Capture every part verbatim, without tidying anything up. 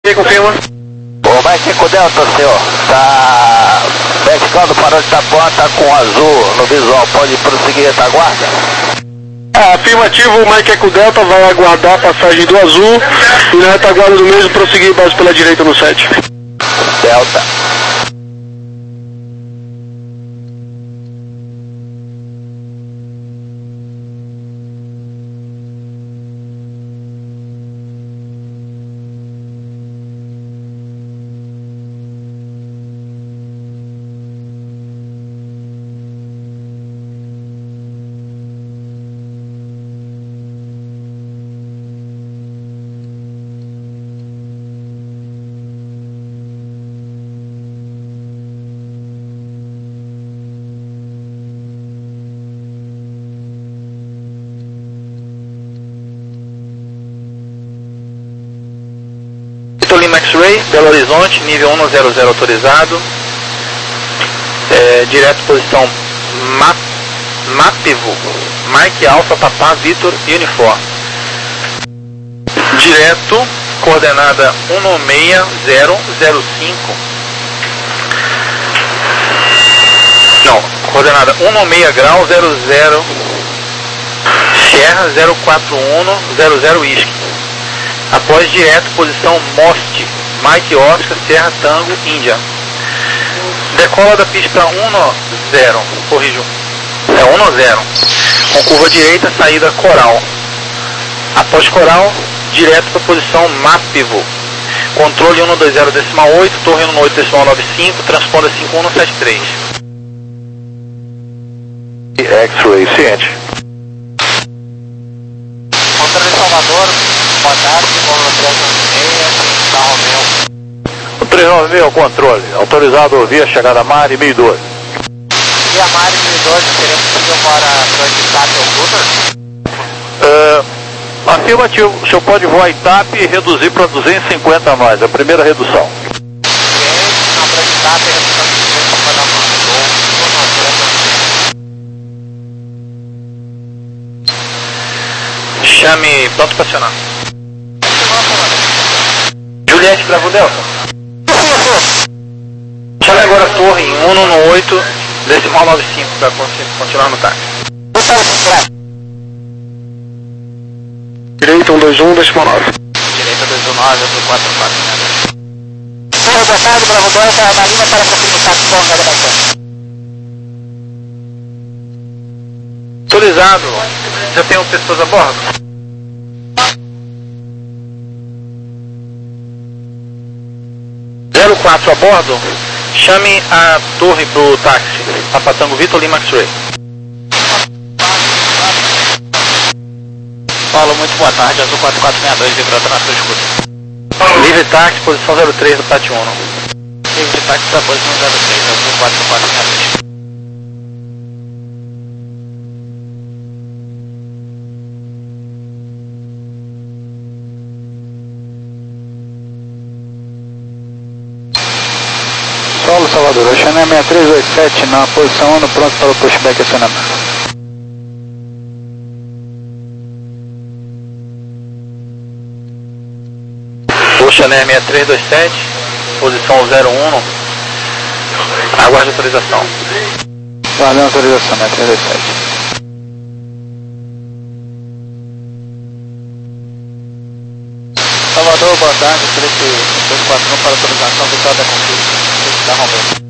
Quem confirma? Ô, Mike Eco Delta, senhor. Tá verificando o farol de Itapuã, tá com azul no visual. Pode prosseguir a retaguarda? É, afirmativo, o Mike Eco Delta vai aguardar a passagem do azul e na retaguarda do mesmo prosseguir base pela direita no sete. Delta. Lima X-Ray, Belo Horizonte, nível um zero zero autorizado, é, direto posição Map, Mapivo, Mike Alpha Papá Vitor Uniforme, direto, coordenada um seis zero zero cinco, não, coordenada um seis grau zero zero, Sierra zero quatro um zero zero Whisky. Após direto, posição Most, Mike Oscar, Sierra Tango, Índia. Decola da pista um zero, corrijo, é um zero, com curva direita, saída Coral. Após Coral, direto para a posição Mapivo. Controle um dois zero decimal oito, torre um oito decimal nove cinco, transponda cinco um sete três. X-Ray, ciente. Controle Salvador, boa tarde, Módulo três nove seis, da Romeu. O três nove seis, controle. Autorizado via chegada Mari mil e doze. Via Mari mil e doze, seria possível para projetar o router? Uh, afirmativo. O senhor pode voar Itap e reduzir para duzentos e cinquenta a mais. A primeira redução. Ok, na projetar e redução de duzentos e cinquenta a mais. Chame pronto para acionar. Juliette Bravo Delta. Chame agora a torre em um oito decimal nove cinco para continuar no táxi. Direita um dois um decimal nove. Direita dois um nove, outro quatro quatro. Torre, boa tarde, Bravo Delta, na linha para prosseguir no táxi com Mega Bacana. Autorizado. Já tem pessoas a bordo? zero quatro a bordo, chame a torre pro táxi, Papatango Vitor Lima X-Ray. Paulo, muito boa tarde, Azul quatro quatro seis dois, vibrata na sua escuta. Livre táxi, posição zero três do Pátio um. Livre táxi para posição zero três, Azul quatro quatro seis dois. Solo Salvador, Oceané seis três dois sete na posição um, pronto para o pushback acionamento. Oceané seis três dois sete, posição zero um, aguarde autorização. Valeu, autorização, seis três dois sete. Salvador, boa tarde, Felipe dois quatro um para autorização, Vitória da Conquista, da Romeu.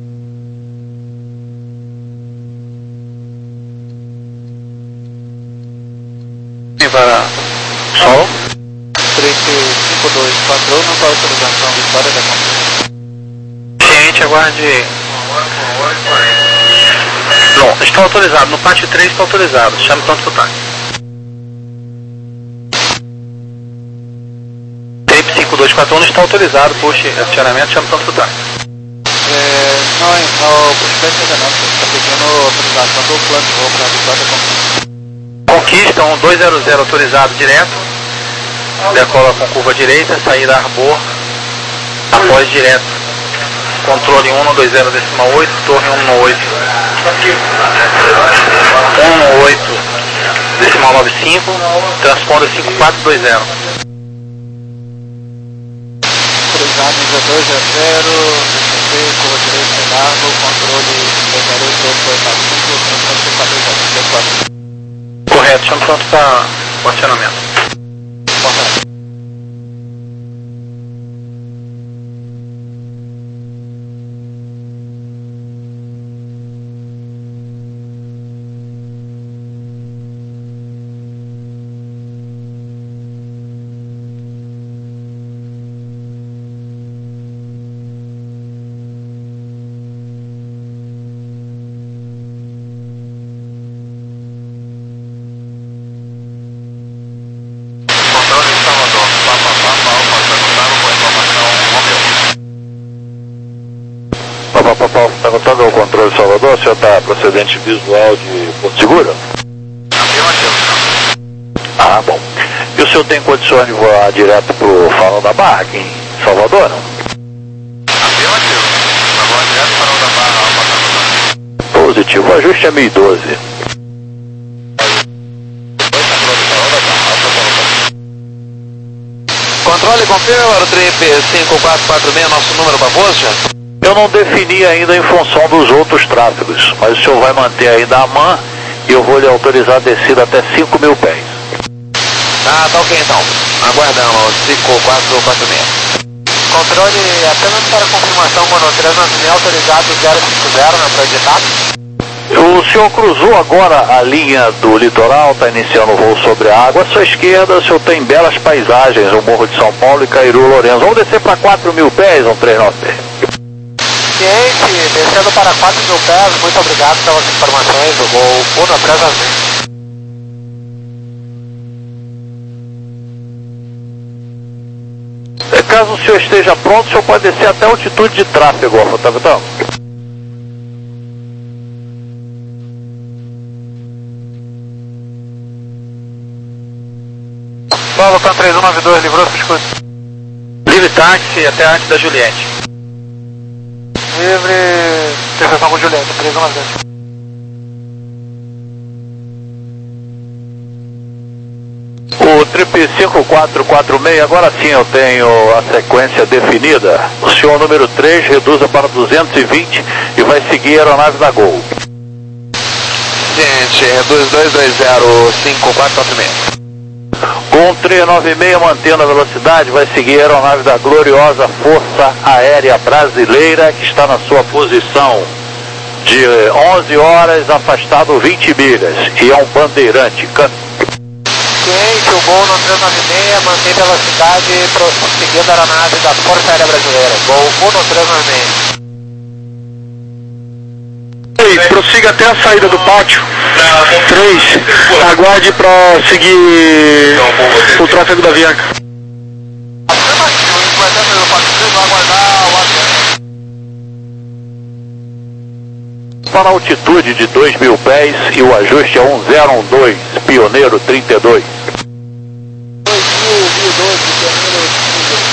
Para Sol. Felipe cinco dois quatro um para autorização, Vitória da Conquista. Ciente, aguarde. Bom, está autorizado, no pátio três está autorizado, chame pronto pro táxi. cinco dois quatro um está autorizado, puxe acionamento, chama pronto pro táxi. É, não, no pushback ainda não, você está pedindo autorização do plano de voo para a Vitória da Conquista. Conquista um dois zero zero autorizado direto, decola com curva direita, saída Arbor, após direto, controle um dois zero decimal oito, torre um oito, um oito decimal nove cinco, transponda cinco quatro dois zero. Z dois zero zero, C C, curva direita, Cedarno, controle zero oito oito quatro cinco, transporte quatro quatro quatro. Correto, estamos prontos para o acionamento. Correto. Perguntando ao controle Salvador, o senhor está procedente visual de Porto Seguro? Afirmativo. Ah, bom. E o senhor tem condições de voar direto para o Farol da Barra, aqui em Salvador, não? Afirmativo. Vai voar direto para o Farol da Barra. Positivo. O ajuste é mil e doze. Controle, confirma o trip cinco quatro quatro seis, nosso número para posto? Eu não defini ainda em função dos outros tráfegos, mas o senhor vai manter ainda a M A N e eu vou lhe autorizar a descida até cinco mil pés. Ah, tá ok então. Aguardamos cinco quatro quatro seis. Controle apenas para confirmação, Mono três nove seis autorizado zero cinco zero na projetado. O senhor cruzou agora a linha do litoral, está iniciando o voo sobre a água. À sua esquerda, o senhor tem belas paisagens, o Morro de São Paulo e Cairu Lourenço. Vamos descer para quatro mil pés, um três nove seis. Ciente, descendo para quatro mil pés, muito obrigado pelas informações do voo Uno três nove seis. Caso o senhor esteja pronto, o senhor pode descer até a altitude de tráfego, ó, tá vendo? Paulo, Can três um nove dois, livrou para escuta. Livre táxi até antes da Juliette. Livre, interseção com Juliette, três um nove dois. O trip cinco quatro quatro seis, agora sim eu tenho a sequência definida. O senhor número três reduza para duzentos e vinte e vai seguir a aeronave da Gol. Gente, reduz dois dois zero cinco quatro quatro seis. Com três nove seis mantendo a velocidade, vai seguir a aeronave da gloriosa Força Aérea Brasileira, que está na sua posição de onze horas, afastado vinte milhas, e é um bandeirante. Ciente, o Gol no três nove seis mantém velocidade prosseguindo a aeronave da Força Aérea Brasileira. Gol Uno três nove seis. E prossiga até a saída do pátio. três. Aguarde para seguir o tráfego da Avianca. Afirmativo, vai até o pátio três, vai aguardar o avião. Para a altitude de dois mil pés e o ajuste é um zero um dois, Pioneiro trinta e dois. dois mil e doze, Pioneiro trinta e dois.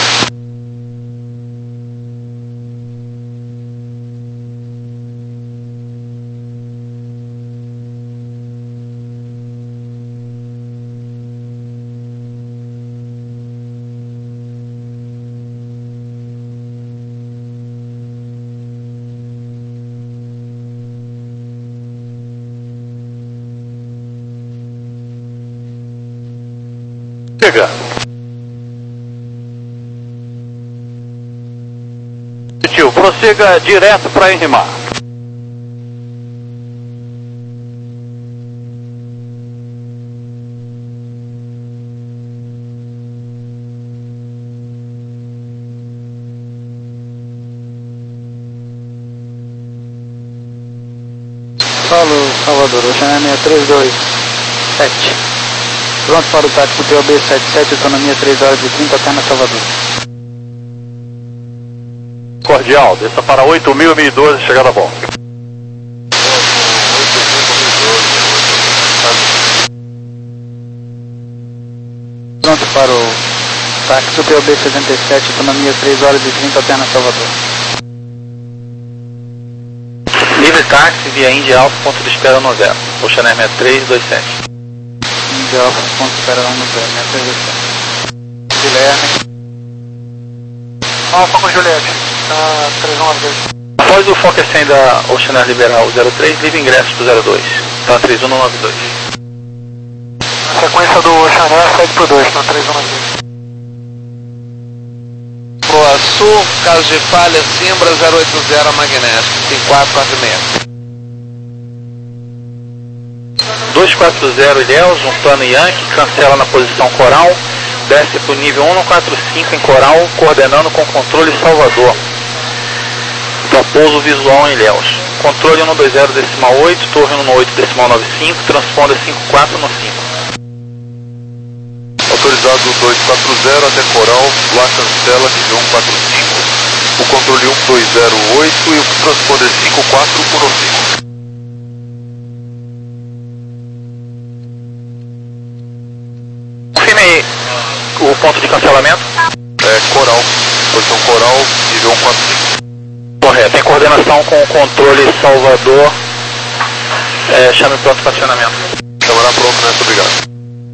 Chega. Tio, prossiga direto para Enrimar. Paulo, Salvador, Oceania seis três dois sete. Pronto para o tático T O B setenta e sete, autonomia três horas e trinta, até na Salvador. Cordial, desça para oito mil e doze, chegada a bom. Pronto para o táxi T O B setenta e sete, autonomia três horas e trinta, até na Salvador. Livre táxi via Índia Alfa, ponto de espera no zero. Oceania seis três dois sete. Índia Alfa, ponto de espera no zero, seis três dois sete. Guilherme. Alfa com Juliette, tá três nove dois. Após o Fokker cem da Oceanar Liberal zero três, livre ingresso pro zero dois, tá três um nove dois. A sequência do Oceanar segue pro dois, tá três um nove dois. Boa Sul, caso de falha, Simbra zero oito zero Magnésio, cinco quatro quatro seis. dois quatro zero Ilhéus, um plano Yankee, cancela na posição coral, desce para o nível um quatro cinco em coral, coordenando com controle Salvador. Para pouso visual em Ilhéus. Controle um dois zero decimal oito, torre um oito decimal nove cinco, transponder cinco quatro no cinco. Autorizado dois quatro zero até coral, lá cancela nível um quatro cinco, o controle um dois zero oito e o transponder cinco quatro no cinco. Confirme o ponto de cancelamento. É coral, posição coral, nível um quatro cinco. Correto, tem coordenação com o controle Salvador. É, chame pronto para acionamento. Chamará pronto, né? Obrigado.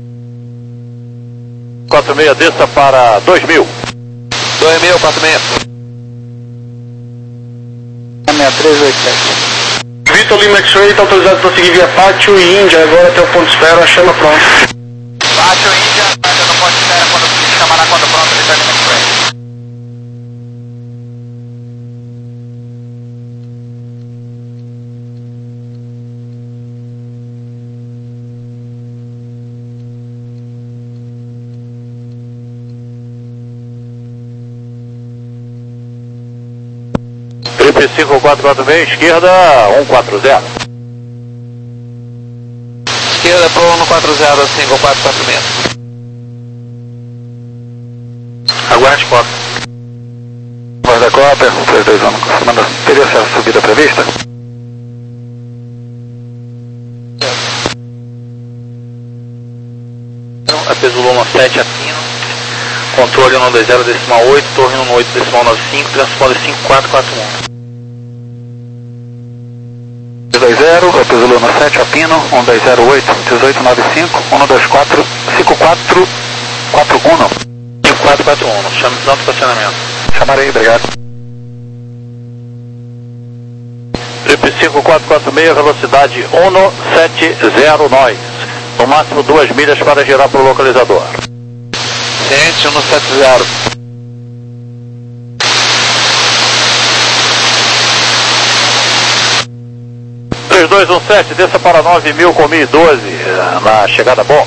quatro seis, desça para dois mil. dois mil, quatro seis. seis três oito sete. Vitor Lima X-Ray está autorizado para seguir via Pátio e Índia, agora até o ponto de espera, chama pronto. Pátio Índia, Pátio não pode esperar quando chamará quando pronto, ele está Lima X-Ray. Triple cinco quatro quatro seis, esquerda um quatro zero. Esquerda pro um quatro zero cinco quatro quatro seis. Aguarde foto. Guarda-copa, três dois um, confirmando. Teria essa subida prevista? A peso Luma sete a Pino. Controle um dois zero decimal oito, torre um oito decimal nove cinco, transponder cinco quatro quatro um. dois zero, Raposo Luna sete, Apino, um dois zero oito, um oito nove cinco, um dois quatro, cinco quatro quatro um. cinco quatro quatro um, chame pronto para acionamento. Chamarei, obrigado. Triple cinco quatro quatro seis, velocidade um sete zero nós. No máximo duas milhas para girar para o localizador. Ciente, um sete zero. três dois um sete, desça para nove mil com mil e doze na chegada bom.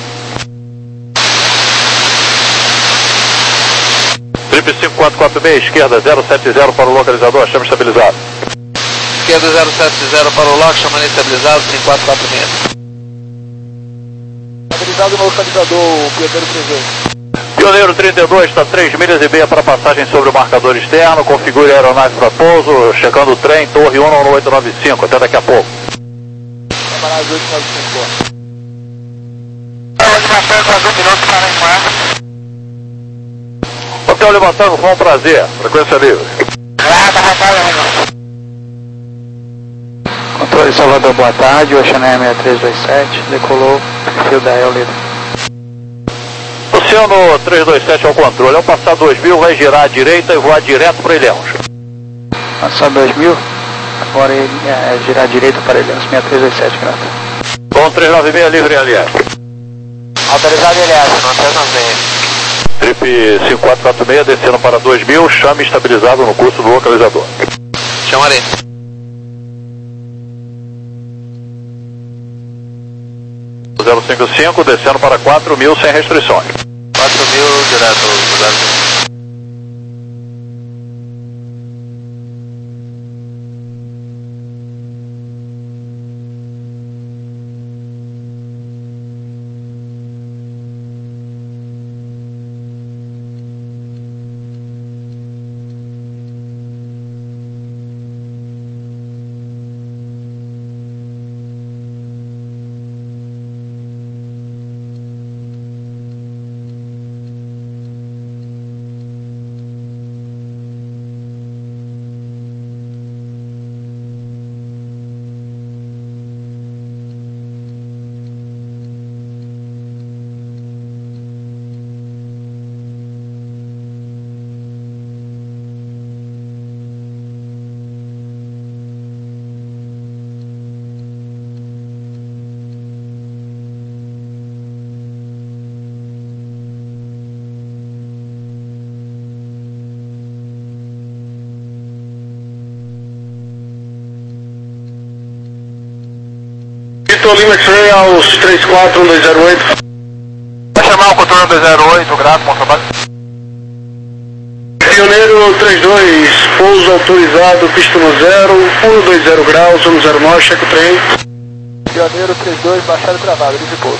Triple cinco quatro quatro seis, esquerda zero sete zero para o localizador, chama estabilizado. Esquerda zero sete zero para o lock, chamando estabilizado, cinco quatro quatro seis. Estabilizado no localizador, Pioneiro presente. Pioneiro trinta e dois, está três milhas e meia para passagem sobre o marcador externo, configure a aeronave para pouso, checando o trem, torre um oito nove cinco, até daqui a pouco. Camarada oito nove cinco. Hotel Lima Tango, foi um prazer, frequência livre. Controle Salvador, boa tarde, Oceanar seis três dois sete, decolou, perfil da Eolida. Oceano três dois sete ao controle, ao passar dois mil vai girar à direita e voar direto para Ilhéus. Passar dois mil, agora ele é girar à direita para Ilhéus, seis três dois sete, grata. Bom, três nove seis, livre em Ilhéus. Autorizado Ilhéus, não três nove seis. Trip cinco quatro quatro seis, descendo para dois mil, chame estabilizado no curso do localizador. Chamarei. zero cinco cinco, descendo para quatro mil sem restrições. quatro mil direto, direto. Vitor Lima X-Ray aos três quatro um dois zero oito. Vai chamar o contorno dois zero oito, grato, bom trabalho. Pioneiro trinta e dois, pouso autorizado, pista no zero, um dois zero graus, um zero nove, checa o trem. Pioneiro trinta e dois, baixado travado, livre pouso.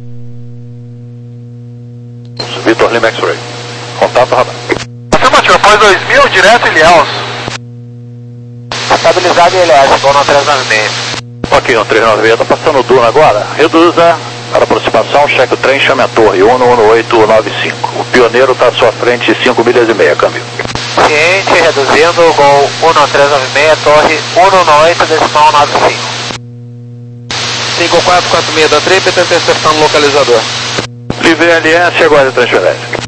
Vitor Lima X-Ray. Contato radar. Afirmativo, após dois mil, direto Ilhéus. Estabilizado em Ilhéus, igual no trezentos e noventa e seis. Ok, no trezentos e noventa e seis, está passando o Duna agora. Reduza para aproximação, cheque o trem, chame a torre, um um oito nove cinco. O Pioneiro está à sua frente, cinco milhas e meia, câmbio. Ciente, reduzindo, Gol um trezentos e noventa e seis, torre um um oito, decimal nove cinco. cinco quatro quatro seis da trip, tenta interceptar no localizador. Livre L S, aguarde transferência.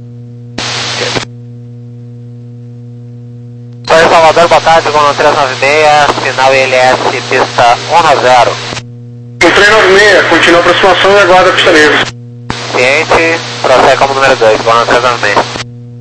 Torre Salvador, boa tarde, Gol trezentos e noventa e seis, sinal I L S, pista um zero. O trem nove seis, continua a aproximação e aguarda a pista livre. Ciente, prossegue como número dois, Gol trezentos e noventa e seis.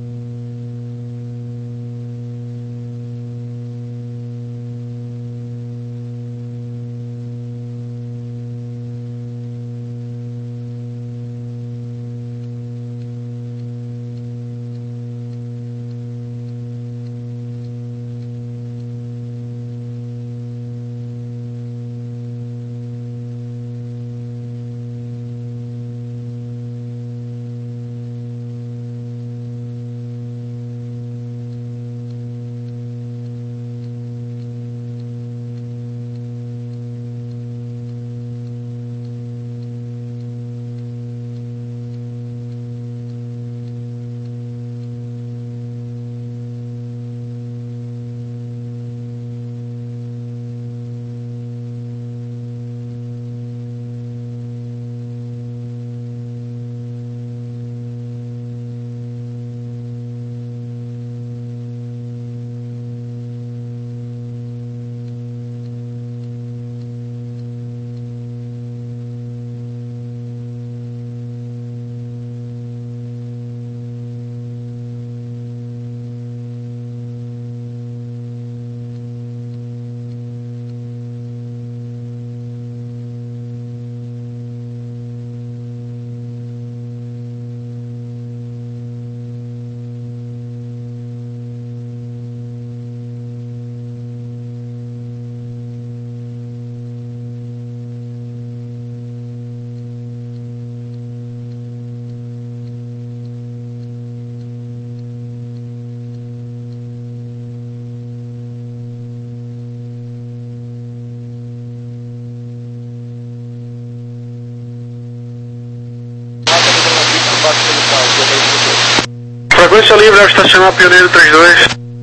Frequência livre ao estacionar Pioneiro trinta e dois.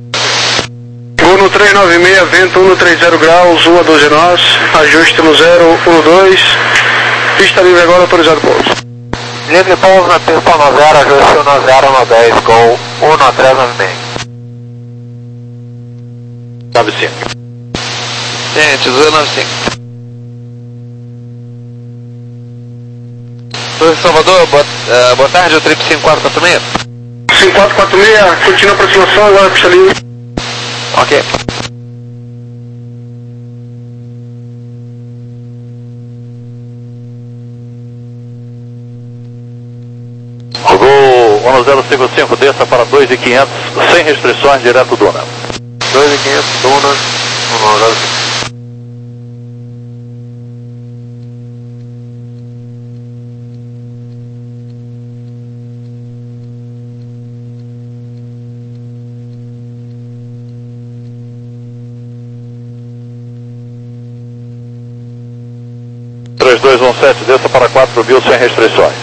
Gol no trezentos e noventa e seis, vento um trinta graus, um a doze nós, ajuste no zero um dois, pista livre agora, autorizado pouso. Livre pouso na pista no zero, ajuste no zero no dez, Gol um trezentos e noventa e seis. nove cinco. Gente, duzentos e noventa e cinco. Torre Salvador, boa, uh, boa tarde, o trip cinco quatro quatro seis. cinco quatro quatro seis, continua a aproximação, agora pista livre. Ok. Gol um zero cinco cinco, desça para dois mil e quinhentos, sem restrições, direto Duna. dois mil e quinhentos, Duna, um zero cinco. três dois um sete, desça para quatro mil sem restrições.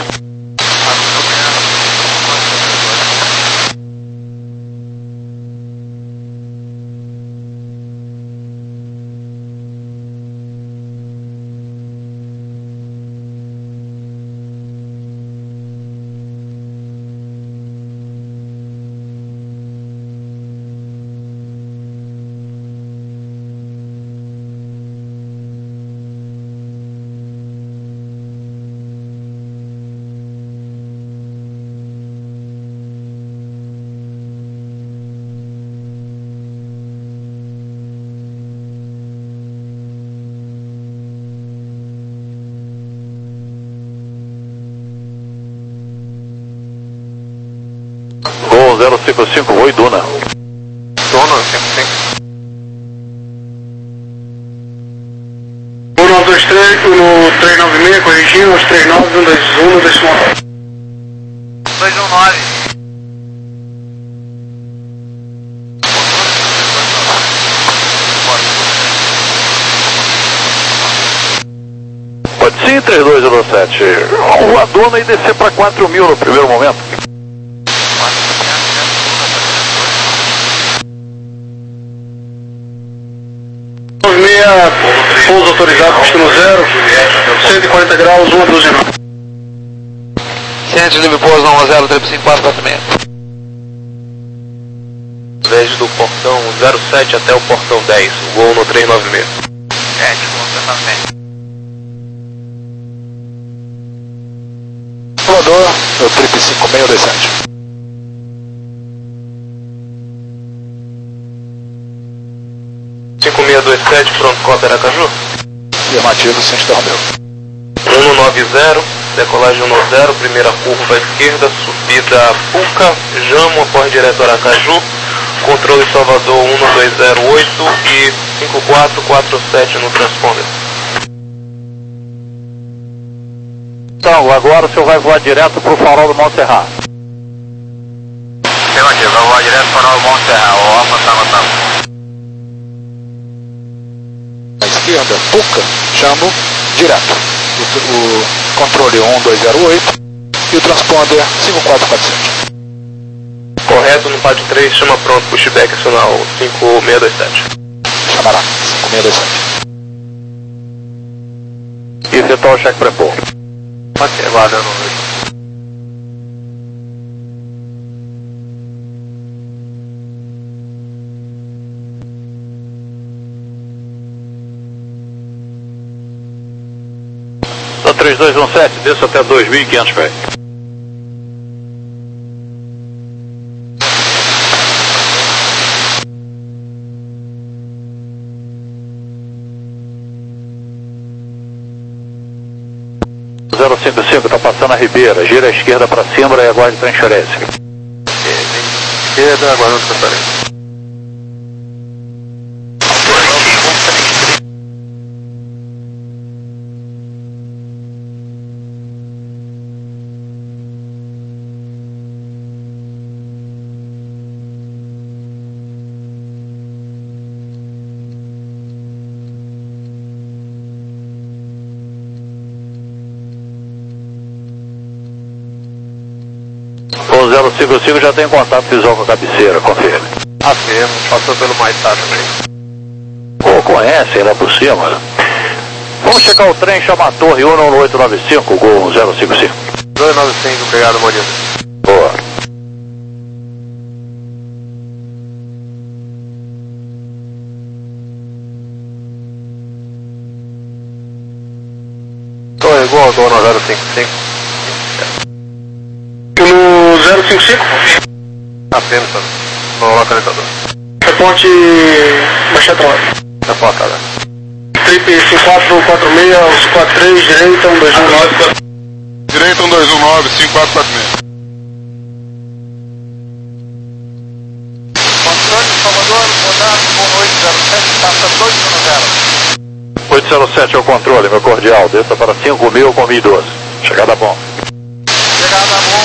zero cinco cinco, oi Duna. Duna, cinco cinco. um nove dois três, no três nove seis, corrigindo, os três nove, um dois um, dois um. dois um nove. Pode sim, três dois zero sete. A Duna e descer para quatro mil no primeiro momento. nove seis, pouso autorizado, destino zero, cento e quarenta graus, um a doze nove. Ciente, livre pouso, um a zero, triplo cinco quatro quatro seis. Desde do portão zero sete até o portão dez, voo no três nove seis. É, tipo, também. Voador, meu triplo cinco seis descente. cinco seis dois sete, pronto, cópia Aracaju. Afirmativo, ciente da Romeu. um nove zero, decolagem um zero, primeira curva à esquerda, subida Puca, Jamo, aporte direto Aracaju, controle Salvador um dois zero oito e cinco quatro quatro sete no transponder. Então, agora o senhor vai voar direto para o farol do Monte Serra. Afirmativo, vai voar direto para o Monte Serra, o Alfa Tango Tango. À esquerda, Puca, chamo direto. O, o controle um dois zero oito e o transponder cinco quatro quatro sete. Correto, no pad três, chama pronto, pushback acional cinco seis dois sete. Chamará, cinco seis dois sete. E efetuar o cheque pré-pouso. Ok, valeu, não. Da três dois um sete, desço até dois mil e quinhentos pés. zero cinco cinco, está passando a Ribeira, gira à esquerda para cima e aguarde transferência. Esquerda, aguardando transferência. O zero cinco cinco já tem contato visual com a cabeceira, confere. Afirmo, passou pelo Maitá também. Pô, conhecem lá por cima. Vamos checar o trem, chama a torre um no oito nove cinco, Gol zero cinco cinco. dois nove cinco, obrigado, Murilo. Boa. Torre igual, tô no zero cinco cinco. No zero cinco cinco, Apenas, no localizador. reponte Baixada Leve. Na portada. Trip cinco quatro quatro seis, quatro três, direita, um dois um nove. Direita um dois um nove, cinco quatro quatro seis. Controle Salvador, rodado, voo oito zero sete, passa dois um zero. oito zero sete é o controle, meu cordial. Desça para cinco mil com mil e doze. Chegada bom. Chegada bom,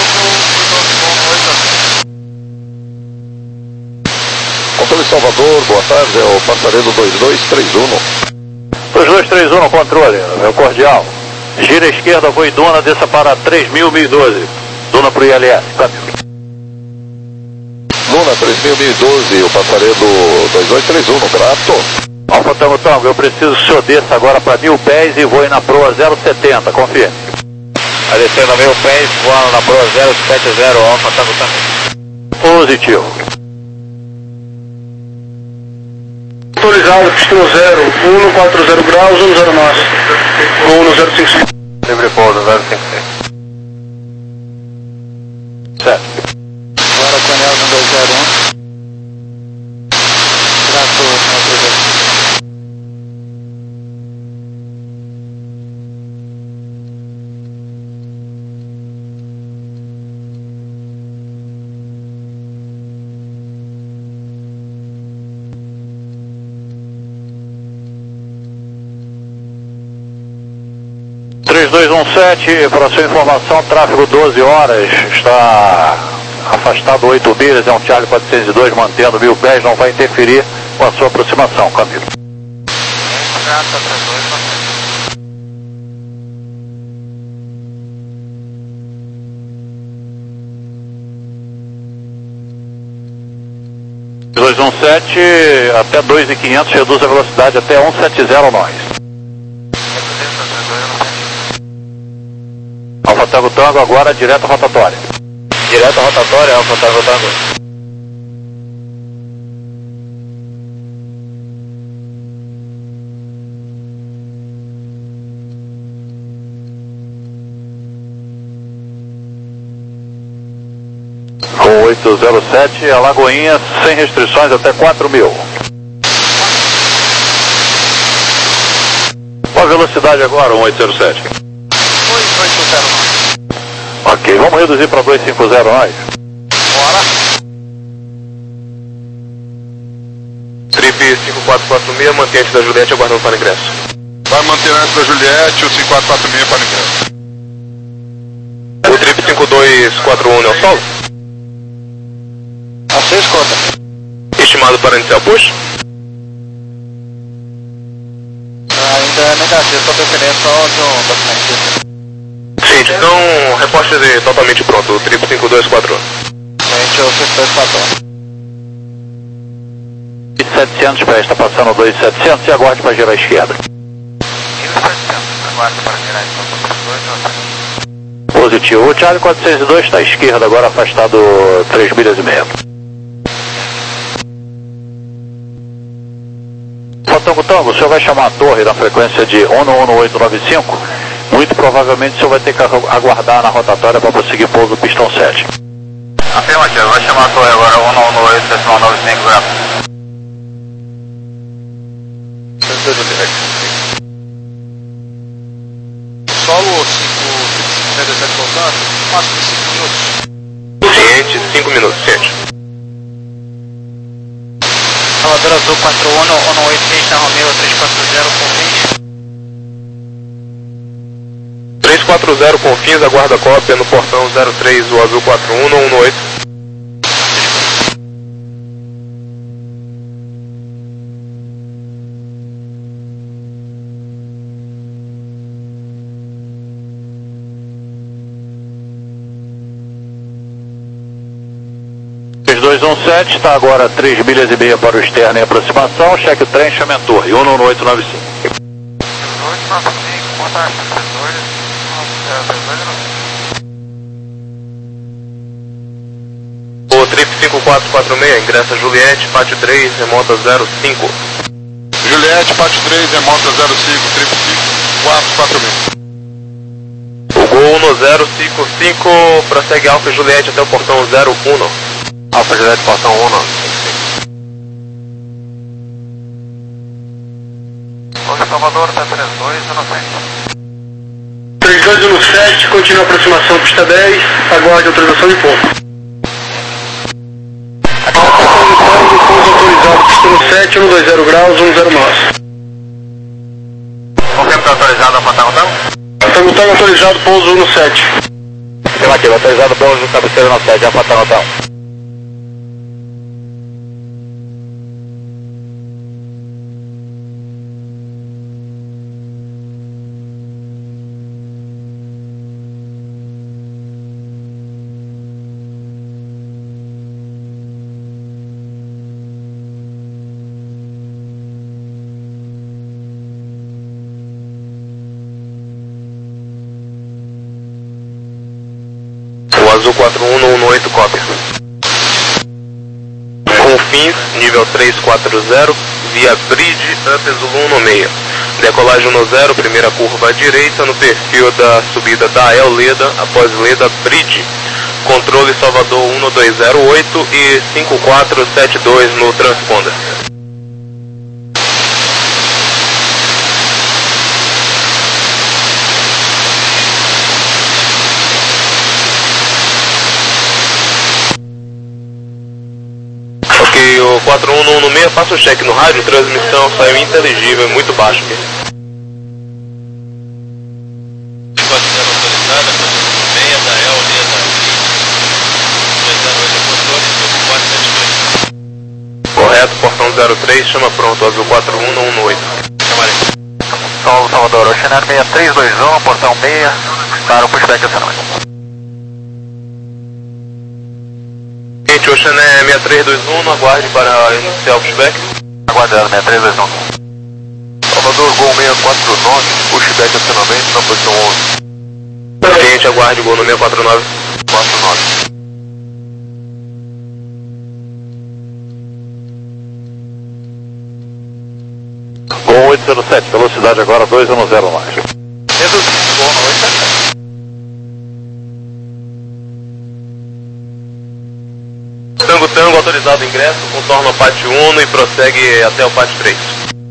Controle Salvador, boa tarde. É o passaredo dois dois três um. dois dois três um no controle, meu cordial. Gira à esquerda, voo e Duna, desça para três mil, mil e doze. Duna para o I L S, câmbio. Duna três mil, mil e doze, o passaredo dois dois três um, grato. Alfa Tango Tango, eu preciso que o senhor desça agora para mil pés e voe na proa zero setenta, confirme. Vai descendo a mil pés, voando na proa zero sete zero, Alfa Tango Tango. Positivo. Autorizado, destino zero, um quatro zero graus, um zero nove. Voo no zero cinco cinco. Livre pouso, zero cinco cinco. Certo. Agora Canel no dois zero um. Trato no três zero cinco. dois um sete, para sua informação, tráfego doze horas, está afastado oito milhas, é um Charlie quatrocentos e dois, mantendo mil pés, não vai interferir com a sua aproximação, Camilo. dois um sete, até dois mil e quinhentos, reduz a velocidade até cento e setenta nós. Alfa Tango Tango, agora direto rotatória. Direto rotatória, Alfa Tango Tango. Com oito zero sete, Alagoinha, sem restrições até quatro mil. Qual a velocidade agora, um oito zero sete? dois oito zero nove. Ok, vamos reduzir para dois cinco zero nós. Bora. Trip cinco quatro quatro seis, mantém antes da Juliette aguardando para ingresso. Vai manter antes da Juliette, o cinco quatro quatro seis para ingresso. O Trip cinco dois quatro um é o solo? A seis conta. Estimado para iniciar push? Ainda é negativo, só preferência só de um documento. Sim, então reporte totalmente pronto, o Trip cinco dois quatro um. Gente, o cinco dois quatro um. dois setecentos pés, está passando dois setecentos e aguarde para girar à esquerda. Aguarde para girar em Positivo, o Charlie quatrocentos e dois está à esquerda, agora afastado três milhas e meia. Tango Tango, o senhor vai chamar a torre na frequência de um um oito nove cinco. Muito provavelmente o senhor vai ter que aguardar na rotatória para prosseguir pouso do pistão sete. Afirmativo, vai chamar a torre agora, um um oito nove cinco, graças. Solo cinco zero sete voltando, máximo de cinco minutos. Ciente, cinco minutos, ciente. Salvador Azul quatro um, um oito seis, Romeo três quatro zero, com três quatro zero com fins, aguarda cópia no portão zero três, o Azul quatro um, um oito. dois um sete, está agora três milhas e meia para o externo em aproximação, cheque o trem, chame a torre, um um oito nove cinco. O Trip cinco quatro quatro seis, ingressa Juliette, pátio três, remonta zero cinco. Juliette, pátio três, remota zero cinco, Trip cinco quatro quatro seis. O Gol no zero cinco cinco, prossegue Alfa Juliette até o portão zero um. Alfa Juliette, portão um. Hoje Salvador, tá três dois, eu não sei. três dois um sete, continua a aproximação pista dez, aguarde autorização de pouso. Pouso autorizado, pista no sete, um dois zero graus, um zero nós. Confirma que está autorizado a Tango Tango? Tango Tango autorizado, pouso no sete. Afirmativo, autorizado pouso cabeceira no sete, Alfa Tango Tango. Azul quatro um, um oito, cópia. Com fins, nível três quatro zero, via Bridge, up Zulu no meio. Decolagem no zero, primeira curva à direita, no perfil da subida da El Leda, após Leda Bridge. Controle Salvador um dois zero oito e cinco quatro sete dois no transponder. Ok, o quatro um um no meio, faça o check no rádio, transmissão saiu inteligível, muito baixo aqui. portão zero três, chama pronto, azul quatro um um no oito. Sol Salvador, Oceanário seis três dois um, portão seis, para o pushback acionamento. Gente, Oceanário seis três dois um, aguarde para iniciar o pushback. Aguardando, seis três dois um. Salvador, Gol seis quatro nove, pushback acionamento na posição onze. Gente, aguarde Gol no seis quatro nove. quatro nove. Gol oito zero sete, velocidade agora dois um zero mais. Reduzindo, Gol no oito zero sete. Tango Tango, autorizado o ingresso, contorna o pátio um e prossegue até o pátio três.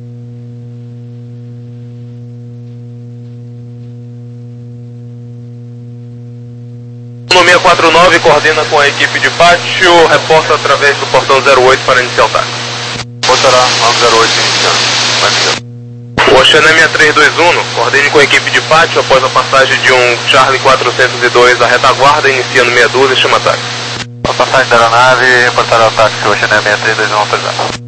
No seis quatro nove, coordena com a equipe de pátio, reporta através do portão zero oito para iniciar o táxi. Portará nove zero oito iniciando. Vai ligar. O Oceanário seis três dois um, coordene com a equipe de pátio após a passagem de um Charlie quatrocentos e dois à retaguarda, iniciando meia dúzia e chama táxi. A passagem da aeronave, reportará o táxi, Oceanário seis três dois um autorizado.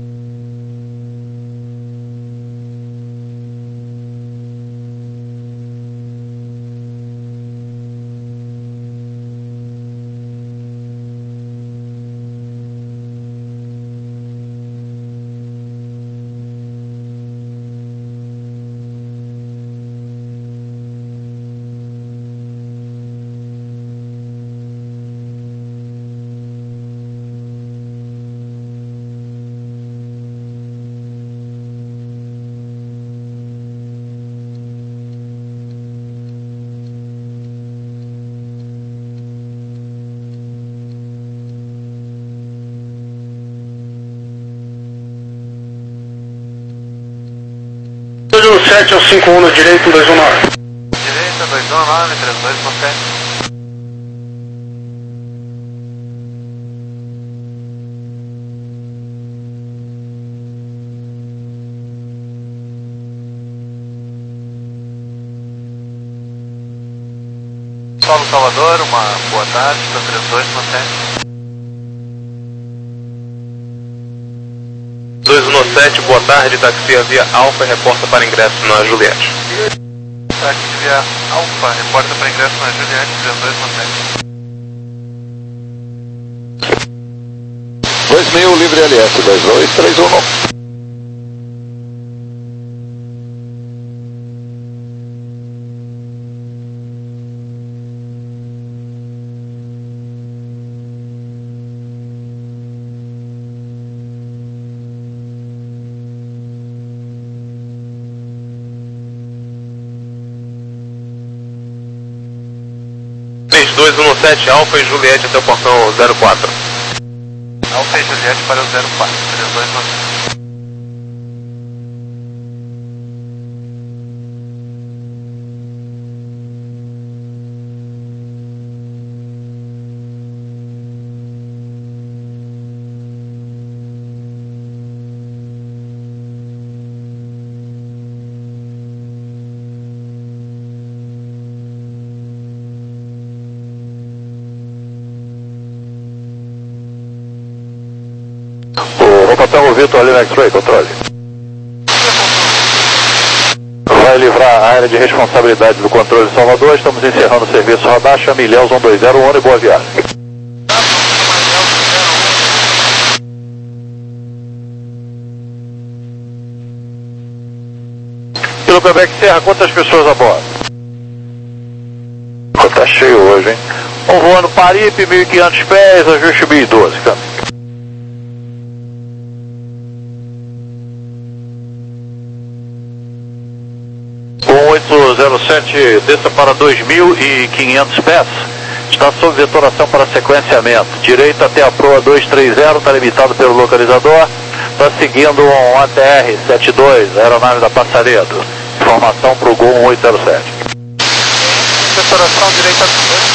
dois um sete ao cinco um no direito, dois um nove. Direita, dois um nove, três dois um sete. Solo Salvador, uma boa tarde, para três dois um sete. dois um sete, boa tarde, taxia via Alfa e reporta para ingresso na Juliette. Táxi via Alfa, reporta para ingresso na Juliette, três dois um sete. dois mil, livre L S, dois dois três um. dois um sete, Alfa e Juliette até o portão zero quatro. Alfa e Juliette para o zero quatro, três dois um sete. O Patango Vitor ali na X-Ray, controle. Vai livrar a área de responsabilidade do controle de Salvador, estamos encerrando o serviço Rodacha, Milhãos um dois zero um e boa viagem. Pelo Quebec Serra, quantas pessoas a bordo? Tá cheio hoje, hein? Vamos voando Paripe, mil e quinhentos pés, ajuste mil e doze, cara. oito zero sete, desça para dois mil e quinhentos pés. Está sob vetoração para sequenciamento. Direita até a proa dois três zero, está limitado pelo localizador. Está seguindo um A T R setenta e dois, aeronave da Passaredo. Informação para o Gol oito zero sete. Vetoração direita dois.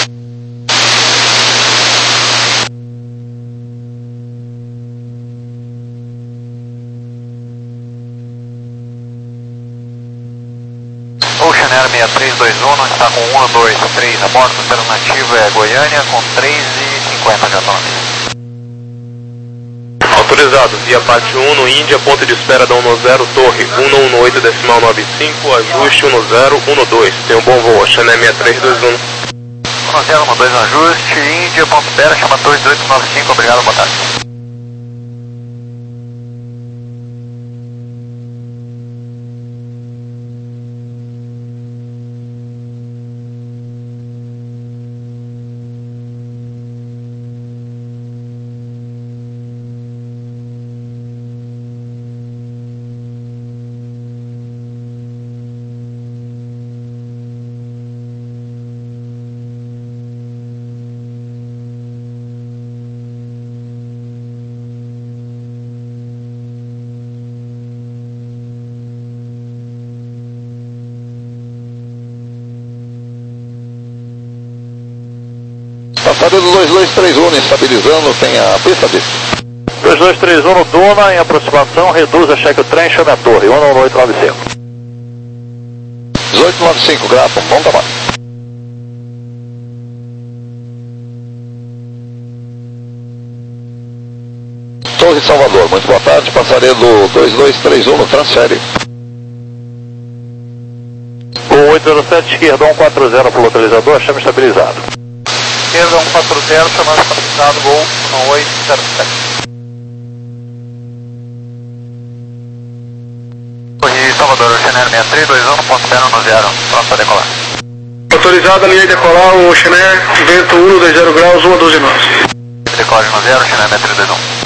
Oceanário seis três dois um, está com um dois três a bordo, alternativa é Goiânia com três e cinquenta de autonomia. Autorizado, via parte um no Índia, ponto de espera da dez, torre um um oito decimal nove cinco, ajuste dez doze. Tem um bom voo, Chennai seis três dois um. um zero um dois, ajuste, Índia, ponto de espera, chama dois oito nove cinco, obrigado, boa tarde. Passarelo dois dois três um, estabilizando, tem a pista B. dois dois três um no Duna, em aproximação, reduz a cheque o trem, chame a torre, um um oito nove cinco. dezoito nove cinco, Grafo, bom tamanho. Torre Salvador, muito boa tarde, passarelo dois dois três um no transfere. O oito zero sete, esquerda um quatro zero para o localizador, chame estabilizado. Esquerda um quatro zero, chamando estabilizado, gol um oito zero sete. Torre Salvador, Chennai seis três dois um, ponto zero um zero, pronto para decolar. Autorizado a linha de decolar, o Chennai, vento um dois zero graus, um doze nós. Decolagem no zero, Chennai seis três dois um.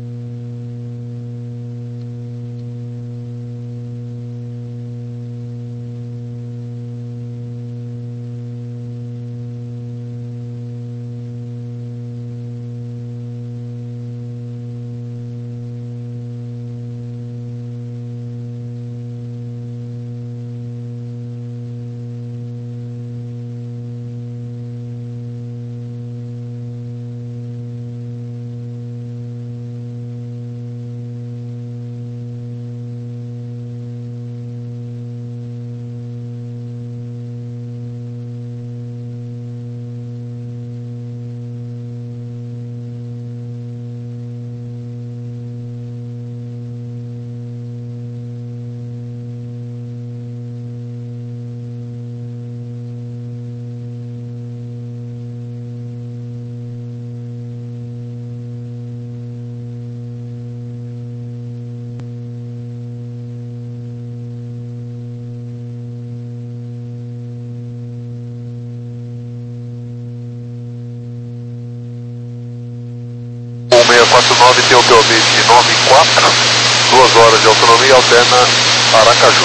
seis quatro nove tem o P O B de nove quatro, duas horas de autonomia, alterna Aracaju.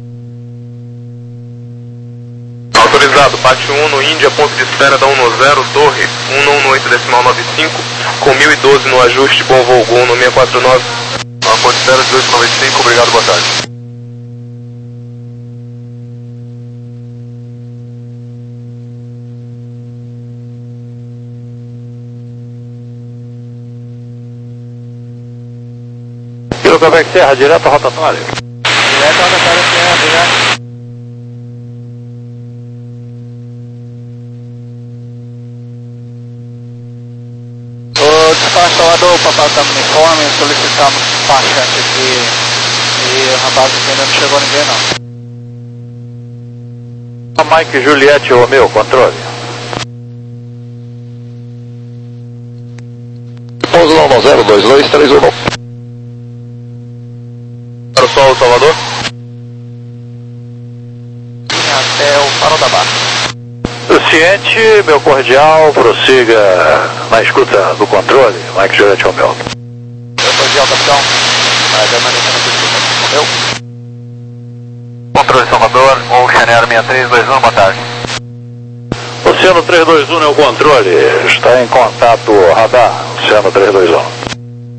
Autorizado, parte um no Índia, ponto de espera da dez, torre um um oito decimal nove cinco, com mil e doze no ajuste, bom voo, gol no seis quatro nove. A ponte de espera de oito nove cinco, obrigado, boa tarde. Quebec Serra, direto à rotatória. Direto à rotatória, Serra, direto. O despacho Salvador, papai está no uniforme, solicitamos despachante aqui e o rapaz ainda não chegou ninguém não. Mike Juliette Romeu, controle. Pouso não, zero dois dois três um. Para o solo, Salvador. Até o farol da Barra. Ciente, meu cordial, prossiga na escuta do controle, Mike Juliette Romeu. Meu cordial, capitão. Romeu. Controle Salvador, ou Chennai seis três dois um, boa tarde. Oceano três dois um é o controle, está em contato radar, Oceano três dois um.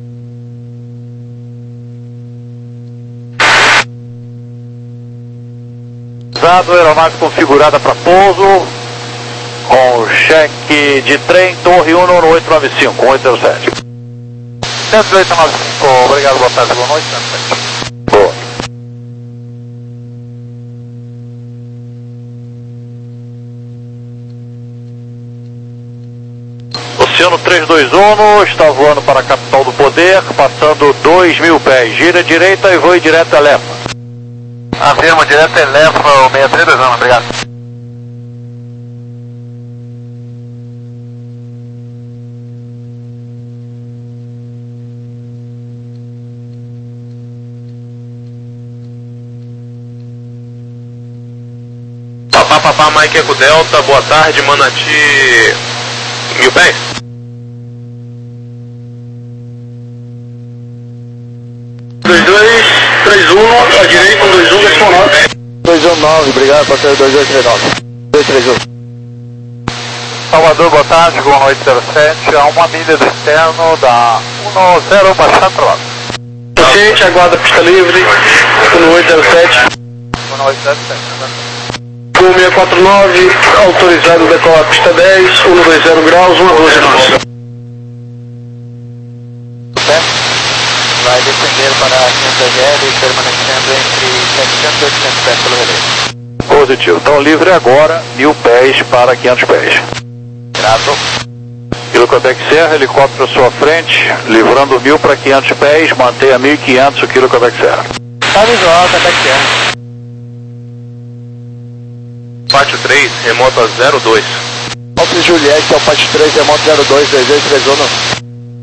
Aeronave configurada para pouso, com cheque de trem, torre um um oito nove cinco, um oito zero sete. cento e oito nove cinco, obrigado, boa tarde, boa noite. Boa. Oceano três dois dois um, está voando para a capital do poder, passando dois mil pés. Gira direita e voe direto a Lefa. Afirma, direto a Lefa, o seis três dois um, obrigado. Papá, papá, Mike Eco Delta, boa tarde, Manati, mil pés. dois dois três um, à direita, um dois um, decimal nove. dois um nove, obrigado, passageiro dois dois três nove. dois três um. Salvador, boa tarde, Gol oito zero sete, a uma milha do externo da um zero, baixando para lá. Paciente, aguarda a pista livre, um oito zero sete. um oito zero sete, Gol seis quatro nove, autorizado a decolar a pista dez, cento e vinte graus, um a doze nós. Vai descender para a quinhentos L e permanecendo entre setecentos e oitocentos pés pelo relevo. Positivo. Então livre agora, mil pés para quinhentos pés. Grato. Kilo Quebec Serra, helicóptero à sua frente, livrando mil para quinhentos pés, mantenha mil e quinhentos o Kilo Quebec Serra. Tá visual, Quebec Serra. Pátio três, remoto a zero dois. Alto Juliette, ao Pátio três, remoto zero dois, dois dois três um.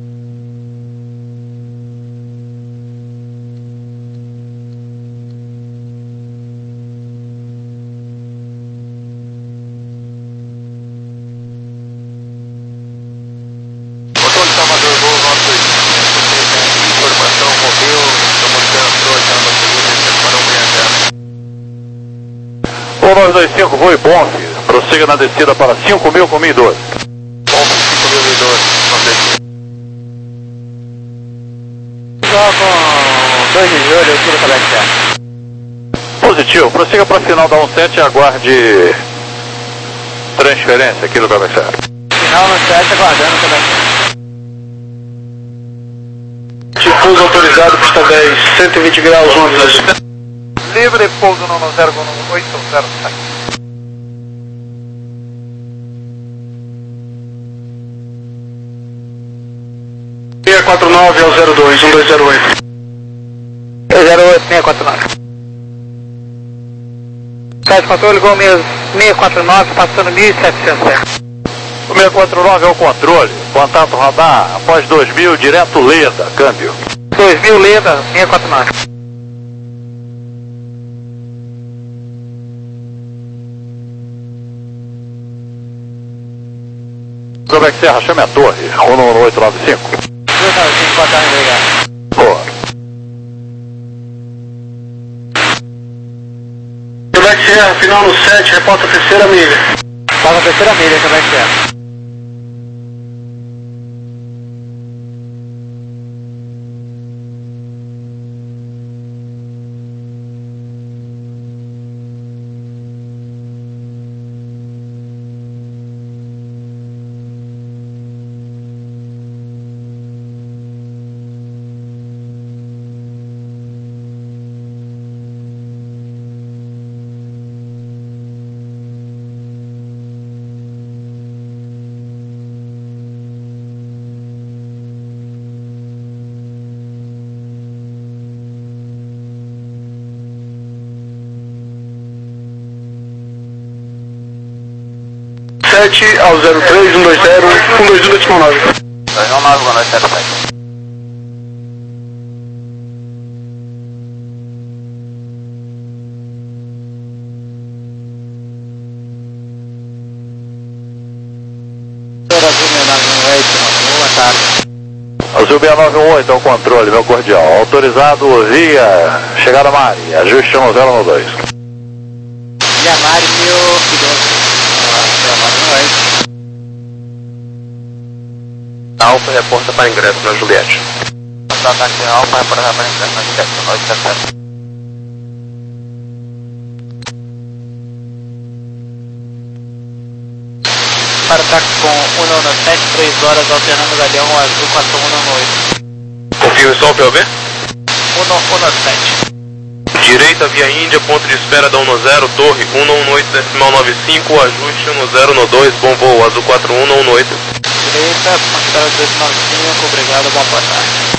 um nove dois cinco, voe bom, filho. Prossiga na descida para cinco mil com mil e doze. Bom, cinco mil e doze, não sei. Só com dois de julho, tiro para a Positivo, prossiga para a final da um sete e aguarde transferência, Kilo Quebec Serra. Final no sete, aguardando também. Pouso autorizado, pista dez, cento e vinte graus, um a doze. Livre, pouso no zero oito zero sete. seis quatro nove ao zero dois, um dois zero oito. zero oito seis quatro nove. Sete controle, gol seis quatro nove, passando mil e setecentos pés. O seis quatro nove é o controle, contato radar, após dois mil, direto Leda, câmbio. dois mil Leda, seis quatro nove. Quebec Serra, chame a torre, um oito nove cinco. dois nove cinco, boa tarde, obrigado. Boa. Quebec Serra, final no sete, reporta a terceira milha. Passa a terceira milha, Quebec Serra. sete ao zero três, um dois zero, um dois um decimal nove. dois um nove, boa noite, zero sete. Boa tarde. Azul seis nove um oito, é o controle, meu cordial. Autorizado via chegada Mari, ajuste um zero um dois. Via Mari, mil e doze. Alfa reporta para ingresso na Juliette. Ataque Alfa reporta para ingresso na Juliette, noite sete. Para ataque com um nove sete, três horas, alternando Galeão Azul quatro um nove oito. Confirme só o P O B. um nove sete. Direita via Índia, ponto de espera da um zero, torre um oito decimal nove cinco, ajuste um zero no dois, bom voo, Azul quatro um um oito. direita, Ponte dois nove cinco, obrigado, bom boa tarde.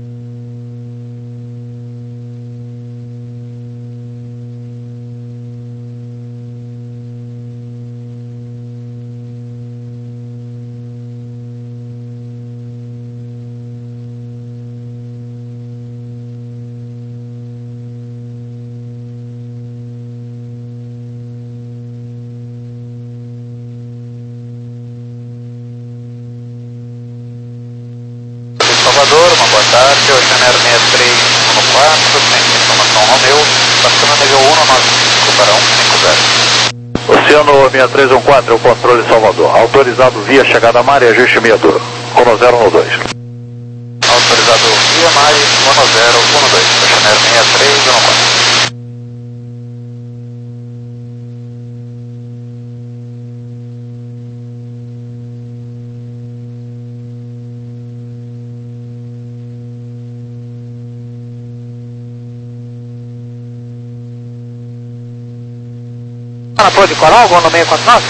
Salvador, uma boa tarde, Oceano seis três um quatro, sem informação Romeu, passando nível um nove cinco para um cinco zero. Oceano seis três um quatro, o controle Salvador, autorizado via chegada a mar e ajuste medo, um zero um dois. Autorizado via mar e um zero um dois, Oceano seis três um quatro. Na Torre de Coral, gol no seis quatro nove?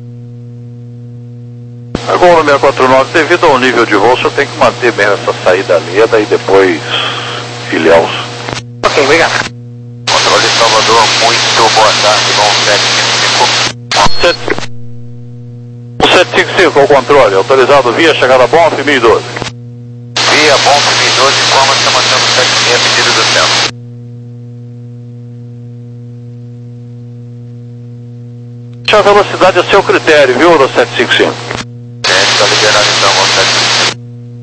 A gol no seis quatro nove, devido ao nível de voo, o senhor tem que manter bem essa saída leda e depois Ilhéus. Ok, obrigado. Controle Salvador, muito boa tarde, gol sete cinco cinco. sete cinco cinco, ao controle, autorizado via chegada Bonf mil e doze. Via Bonf mil e doze, informa que está mantendo sete seis pedido do centro. A velocidade a seu critério, viu, no sete cinco cinco? É, está liberado então, o sete cinco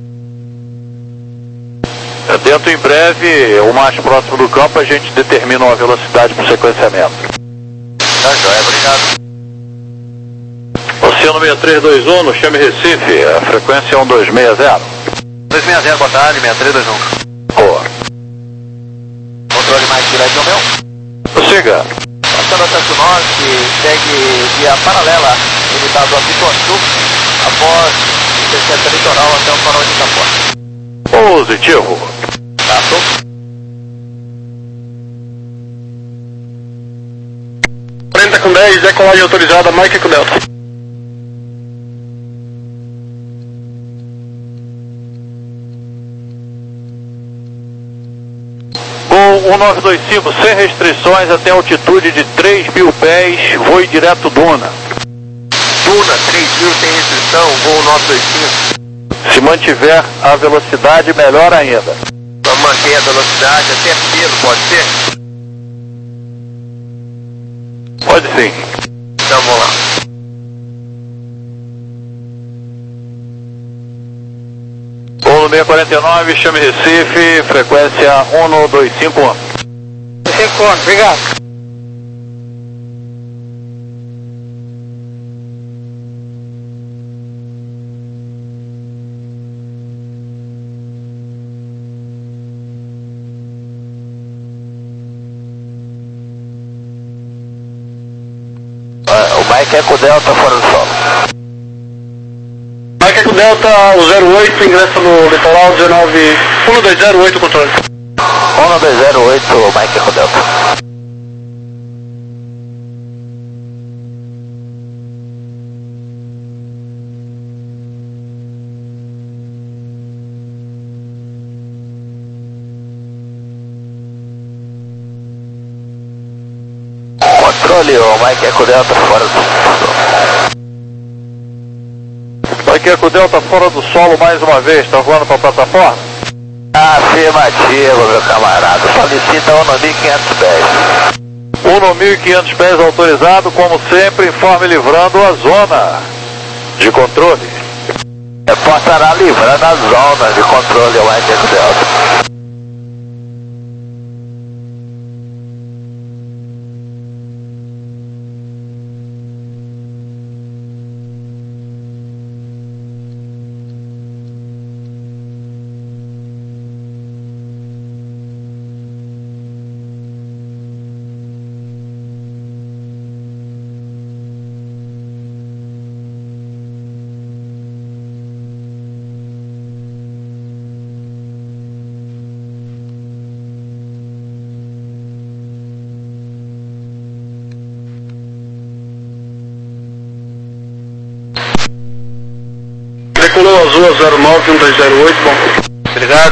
cinco. Dentro em breve, o mais próximo do campo, a gente determina uma velocidade para o sequenciamento. Tá, joia, obrigado. Oceano seis três dois um, no Chame Recife, a frequência é um dois seis zero. dois seis zero, boa tarde, seis três dois um. Boa. Controle mais direto ao meu? Siga. Passando a Santo Norte, segue via paralela, limitado a Pituaçu, após sessenta litoral até o farol de Itapuã. Positivo. Tato. quarenta com dez, decolagem autorizada, Mike com Delta. um nove dois cinco, sem restrições até altitude de três mil pés, voe direto Duna. Duna, três mil sem restrição, voo nove dois cinco. Se mantiver a velocidade, melhor ainda. Vamos manter a velocidade até pelo, pode ser? Pode sim. Então vamos lá. Voo seis quatro nove, Chame Recife, frequência um dois cinco um. cinco um, obrigado. O Mike Eco Delta fora do solo. Mike Eco Delta, o zero oito, ingressa no litoral dezenove, um dois zero oito, controle. um dois zero oito, Mike Eco Delta. Controle, o Mike Eco Delta fora do solo. Mike Eco Delta fora do solo mais uma vez, está voando para a plataforma? Afirmativo, meu camarada. Solicita um mil e quinhentos pés. um mil e quinhentos pés autorizado, como sempre, informe livrando a zona de controle. Reportará livrando a zona de controle, o Mike Eco Delta. zero nove um dois zero oito, bom. Obrigado.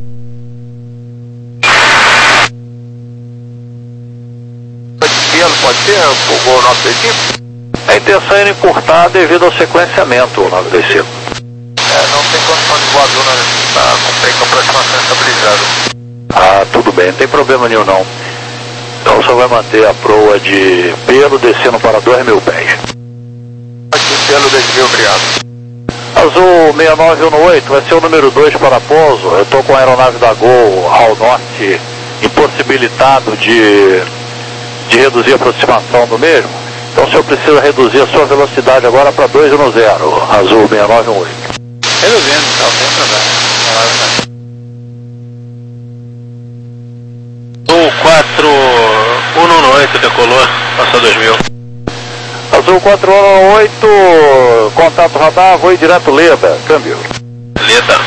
Pode ser o gol nove dois cinco? A intenção é encurtar devido ao sequenciamento, o nove dois cinco. É, não tem condição de voadora, está com o peito com aproximação estabilizada. Ah, tudo bem, não tem problema nenhum não. Então só vai manter a proa de pelo descendo para dois mil pés. Aqui, pelo dois mil, obrigado. Azul seis nove um oito, vai ser o número dois para pouso. Eu estou com a aeronave da Gol ao norte, impossibilitado de, de reduzir a aproximação do mesmo. Então o senhor precisa reduzir a sua velocidade agora para dois um zero, Azul seis nove um oito. Reduzindo, tá, não tem problema. Azul quatro um um oito decolou, passou dois mil. Azul quatro um oito, contato radar, voo direto Leda, câmbio. Leda.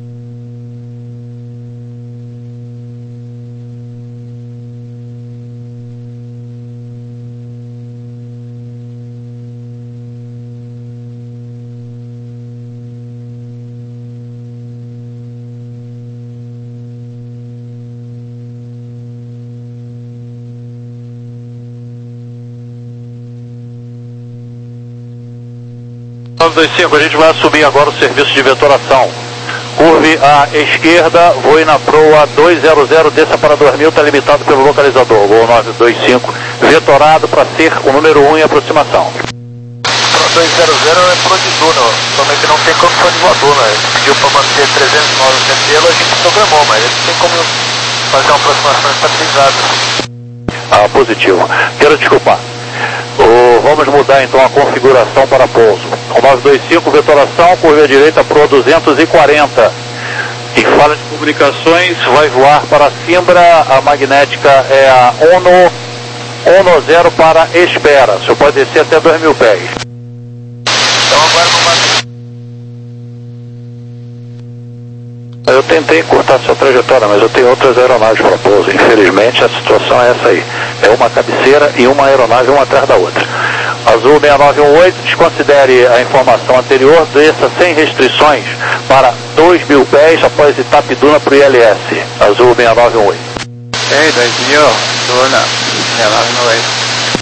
nove dois cinco, a gente vai assumir agora o serviço de vetoração. Curve à esquerda, voe na proa dois zero zero, desça para dois mil, está limitado pelo localizador. Voo nove dois cinco, vetorado para ser o número um em aproximação. Pro dois zero zero é pro de Duna, somente não tem condição de voador, né? Ele pediu para manter trezentos e nove centelo, a gente programou, mas ele tem como fazer uma aproximação estabilizada. Ah, positivo. Quero desculpar. Oh, vamos mudar então a configuração para pouso. O nove dois cinco, vetoração, curva à direita, proa duzentos e quarenta. Em fala de comunicações, vai voar para Simbra, a magnética é a ONU um zero para espera. O senhor pode descer até dois mil pés. Então agora não vai... Eu tentei encurtar sua trajetória, mas eu tenho outras aeronaves para pouso. Infelizmente a situação é essa aí. É uma cabeceira e uma aeronave uma atrás da outra. Azul seis nove um oito, desconsidere a informação anterior, desça sem restrições para dois mil pés após Itapiduna para o I L S. Azul seis nove um oito. Ei, dois mil, Duna, seis nove um oito.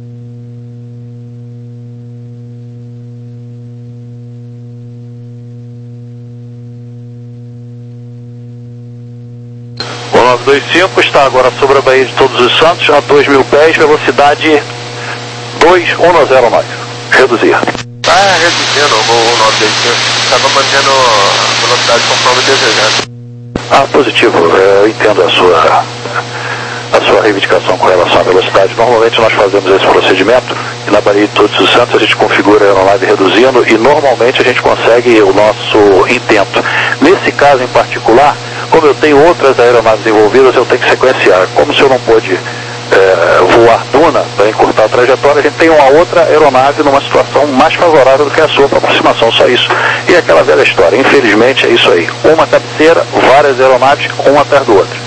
O nove dois cinco está agora sobre a Baía de Todos os Santos, a dois mil pés, velocidade dois um zero nove. Reduzir. Está reduzindo o nove dois cinco, estava mantendo a velocidade conforme desejado. Ah, positivo. Eu entendo a sua, a sua reivindicação com relação à velocidade. Normalmente nós fazemos esse procedimento e na Baía de Todos os Santos a gente configura a aeronave reduzindo e normalmente a gente consegue o nosso intento. Nesse caso em particular, como eu tenho outras aeronaves envolvidas, eu tenho que sequenciar. Como se eu não pôde é, voar Duna para encurtar a trajetória, a gente tem uma outra aeronave numa situação mais favorável do que a sua para aproximação, só isso. E aquela velha história, infelizmente é isso aí. Uma cabeceira, várias aeronaves, uma atrás do outro.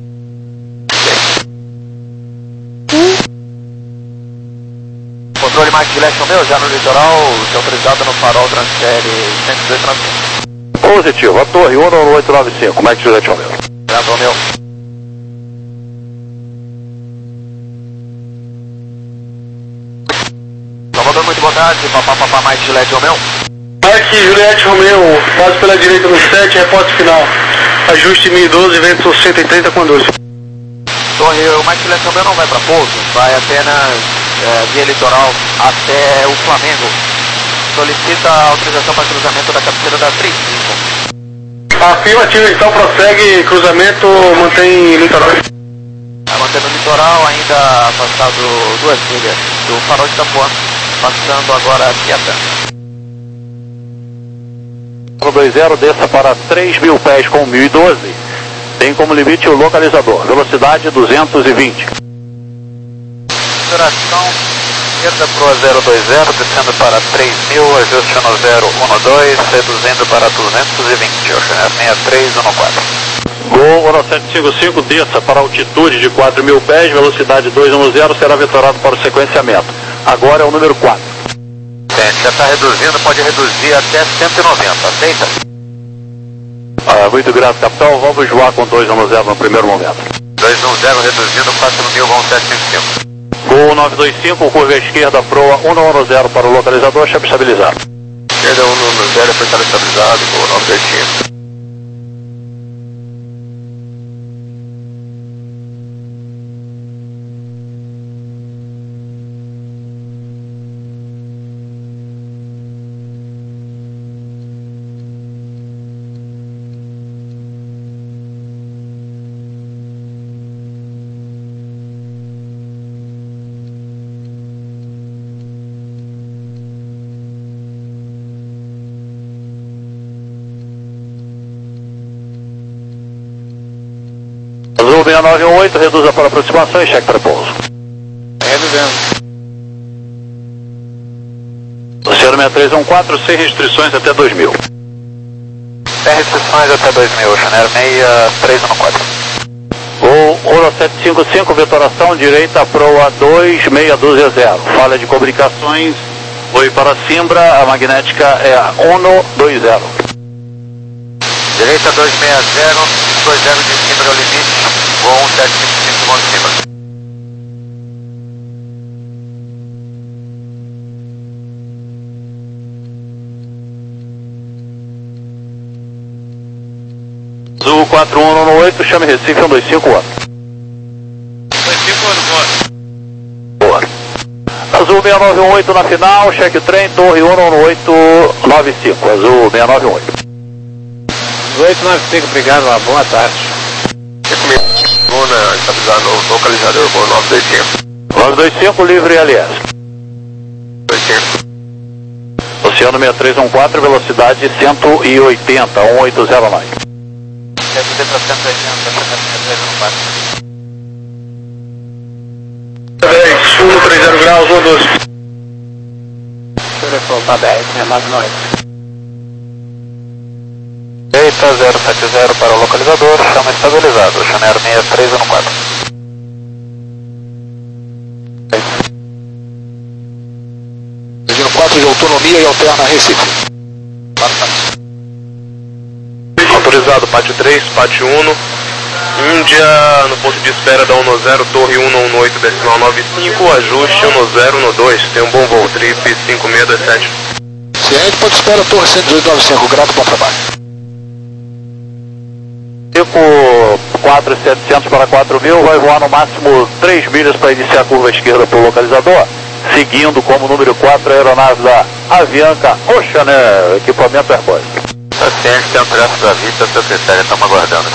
Controle Mike de Leste meu, já no litoral, está autorizado no farol Transfere cento e dois Transfere. Positivo, a torre um um oito nove cinco, Mike Juliette Romeo. Obrigado, Romeo. Salvador, muito boa tarde, papá, papá, Mike Juliette Romeo. Mike Juliette Romeo, passo pela direita no sete, reporte final. Ajuste mil e doze, vento cento e trinta com doze. Torre, o Mike Juliette Romeo não vai para pouso, vai apenas é, via litoral até o Flamengo. Solicita a autorização para cruzamento da cabeceira da três cinco. Afirmativo, então prossegue, cruzamento, mantém litoral. Vai mantendo o litoral, ainda afastado duas milhas do farol de Itapuã, passando agora a Piatã. um dois zero, desça para três mil pés com mil e doze. Tem como limite o localizador, velocidade duzentos e vinte. Operação esquerda proa zero dois zero, descendo para três mil, ajuste no zero um dois, reduzindo para duzentos e vinte, Oceaneer seis três um quatro. Gol sete cinco cinco, desça para altitude de quatro mil pés, velocidade dois um zero, será vetorado para o sequenciamento. Agora é o número quatro. Gente, já está reduzindo, pode reduzir até cento e noventa, aceita? Tá muito grato, capitão. Vamos voar com dois um zero no primeiro momento. dois um zero reduzindo, quatro mil, vão sete cinco cinco. Gol nove dois cinco, curva esquerda, proa um um zero para o localizador, chave estabilizado. Esquerda um um zero, apertado estabilizado, gol nove dois cinco. Azul seis nove um oito, reduza para aproximação e cheque para pouso. Reduzendo. Oceano seis três um quatro, sem restrições até dois mil. Sem restrições até dois mil, Channel seis três um quatro. Gol um sete cinco cinco, vetoração direita, proa dois seis dois zero. Falha de comunicações, foi para Simbra, a magnética é a um dois zero. Direita dois seis zero, dois zero de Simbra ao limite, gol um sete cinco cinco, vão de Simbra. Azul quatro um um oito, chame Recife um dois cinco um. dois cinco um, Boa. Azul seis nove um oito na final, cheque trem, torre um um oito nove cinco, Azul seis nove um oito. oito nove cinco, obrigado, uma boa tarde. É comigo. Vou na estabilizar no localizador, gol nove dois cinco. nove dois cinco, livre L S. dois cinco. Oceano seis três um quatro, velocidade cento e oitenta, um oito zero nove. Reduzir para cento e oitenta, Channel seis três um quatro. dez, um três zero graus, um doze. Deixa eu soltar dez, Renato Noite. Direita zero sete zero para o localizador, chama estabilizado, Channel seis três um quatro. Pedindo quatro de autonomia e alterna Recife. Autorizado, pátio três, pátio um. Índia no ponto de espera da um zero, torre um um oito, decimal nove cinco, ajuste um zero um dois. Tem um bom voo, trip cinco seis dois sete. Ciente, ponto de espera, torre cento e dezoito nove cinco, grato, bom trabalho. Tipo quatro mil e setecentos para quatro mil, vai voar no máximo três milhas para iniciar a curva esquerda para o localizador, seguindo como número quatro a aeronave da Avianca Oceaneer, equipamento Airbus. Paciente, tem um traço da vista, seu critério, estamos aguardando.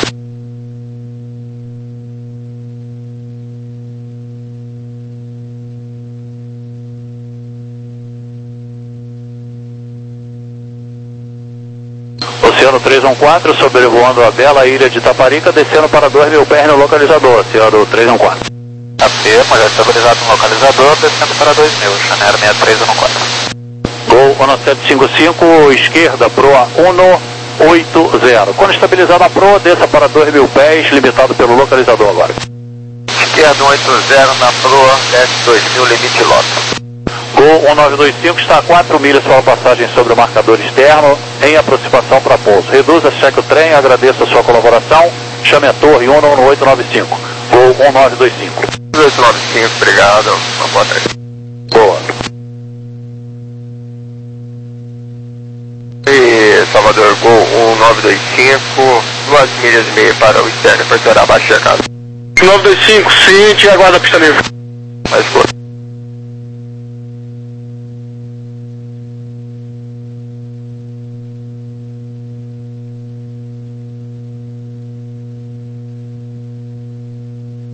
Oceano três um quatro, sobrevoando a bela ilha de Taparica, descendo para dois mil pés no localizador, Oceano três um quatro. Afirma, já estabilizado no localizador, descendo para dois mil, Channel seis três um quatro. Gol um sete cinco cinco, esquerda, proa um oito zero. Quando estabilizar na proa, desça para dois mil pés, limitado pelo localizador agora. Esquerda um oito zero na proa, desce dois mil, limite lota. Gol um nove dois cinco, está a quatro milhas para a passagem sobre o marcador externo, em aproximação para pouso. Reduza, cheque o trem, agradeço a sua colaboração, chame a torre um um oito nove cinco. Gol um nove dois cinco. oito nove cinco, obrigado, uma boa tarde. Boa. E Salvador, gol um nove dois cinco, duas milhas e meia para o externo, apertar abaixo checado. nove dois cinco, ciente e aguarda a pista livre. Mais força.